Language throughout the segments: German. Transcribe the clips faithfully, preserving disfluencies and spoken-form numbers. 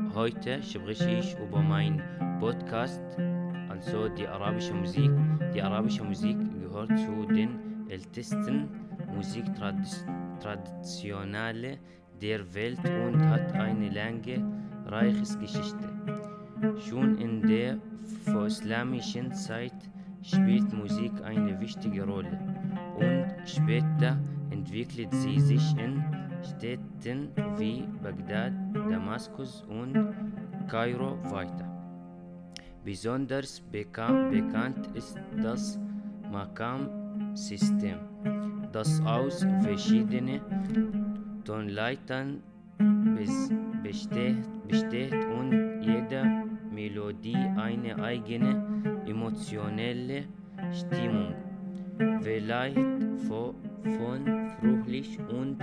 Heute spreche ich über meinen Podcast, also die arabische Musik. Die arabische Musik gehört zu den ältesten Musiktraditionen der Welt und hat eine lange, reiche Geschichte. Schon in der vorislamischen Zeit spielt Musik eine wichtige Rolle und später entwickelt sie sich in Städten wie Bagdad, Damaskus und Kairo weiter. Besonders beka- bekannt ist das Maqam-System, das aus verschiedenen Tonleitern bes- besteht, besteht und jede Melodie eine eigene emotionelle Stimmung verleiht, von fröhlich und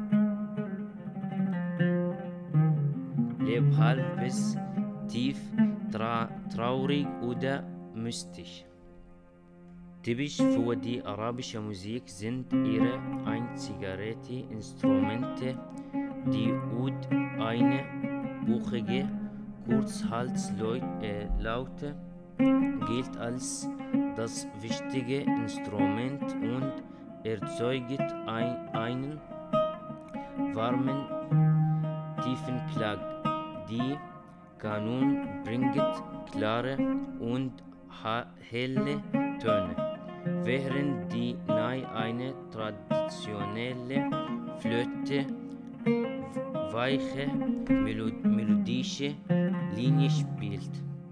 lebhaft bis tief tra- traurig oder mystisch. Typisch für die arabische Musik sind ihre einzigartigen Instrumente. Die Oud, eine buchige Kurzhalslaute, gilt als das wichtige Instrument und erzeugt ein, einen warmen, tiefen Klang. Die Kanun bringt klare und helle Töne, während die Nai eine traditionelle Flöte weiche, melodische Linie spielt.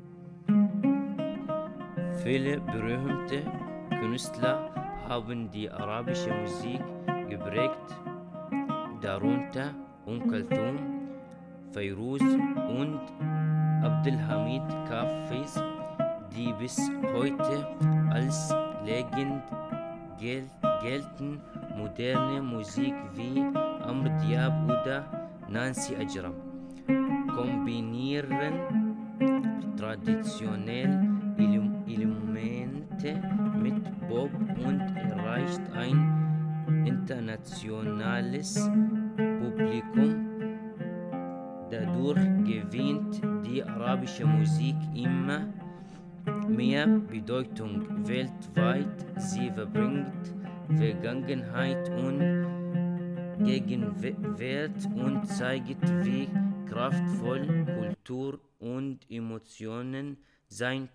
Viele berühmte Künstler haben die arabische Musik geprägt, darunter Kulthum, Fairuz und Abdelhamid Hafez, die bis heute als Legend gel- gelten. Moderne Musik wie Amr Diab oder Nancy Ajram kombinieren traditionelle Elemente mit Pop und erreicht ein internationales Publikum. Dadurch gewinnt die arabische Musik immer mehr Bedeutung weltweit. Sie verbringt Vergangenheit und Gegenwart und zeigt, wie kraftvoll Kultur und Emotionen sein